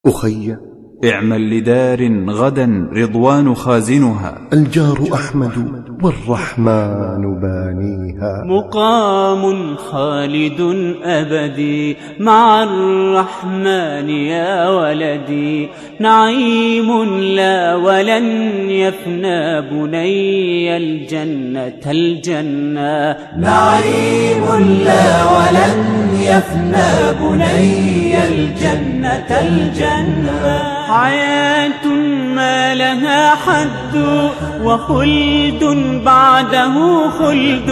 أخي، اعمل لدار غدا رضوان خازنها، الجار أحمد والرحمن بانيها. مقام خالد أبدي مع الرحمن يا ولدي، نعيم لا ولن يفنى بني الجنة الجنة، نعيم لا ولن يفنى بني الجنة الجنة. حياة ما لها حد وخلد بعده خلد،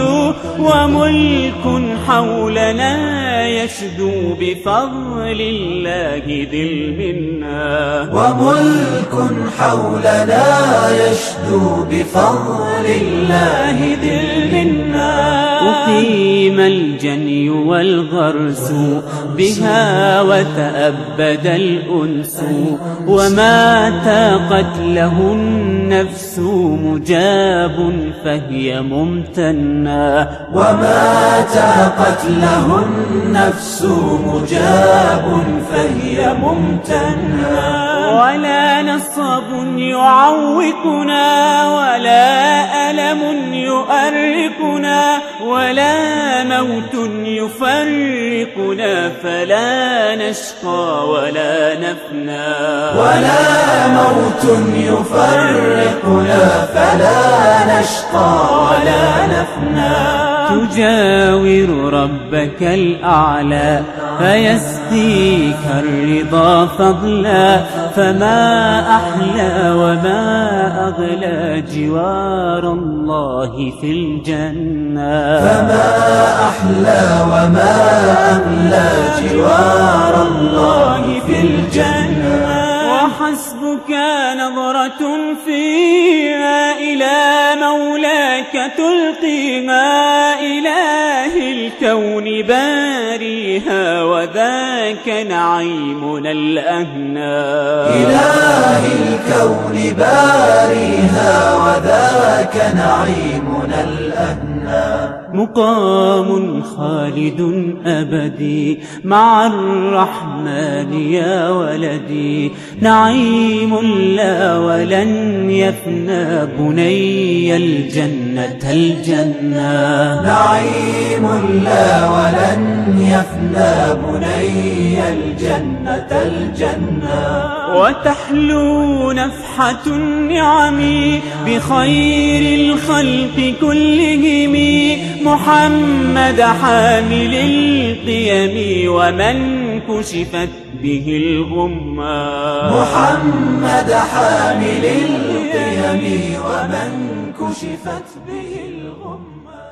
وملك حولنا يشدو بفضل الله ذي المنة، وملك حولنا يشدو بفضل الله ذي المنة. أقيم الجني والغرس بها وتأبد الأنس، وما تاقت له النفس مجاب فهي ممتنة، وما تاقت له النفس مجاب فهي ممتنة. ولا نصب يعوقنا ولا ألم يؤرقنا، ولا موت يفرقنا فلا نشقى ولا نفنى، ولا موت يفرقنا فلا نشقى ولا نفنى. تجاور ربك الأعلى فيسقيك الرضا فضلا، فما أحلى وما أغلى جوار الله في الجنة، فما أحلى وما أغلى جوار الله في الجنة. وحسبك نظرة فيها إلى مولاك تلقيها، إله الكون باريها وذاك نعيمنا الأهنى، إله الكون باريها وذاك نعيمنا الأهنى. مقام خالد أبدي مع الرحمن يا ولدي، نعيم لا ولن يفنى بني الجنة الجنة، نعيم لا ولن يفنى بني الجنة الجنة. وتحلو نفحة النعم بخير الخلق كلهم، محمد حامل القيم ومن كشفت به الغمة، محمد حامل القيم ومن كشفت به الغمة.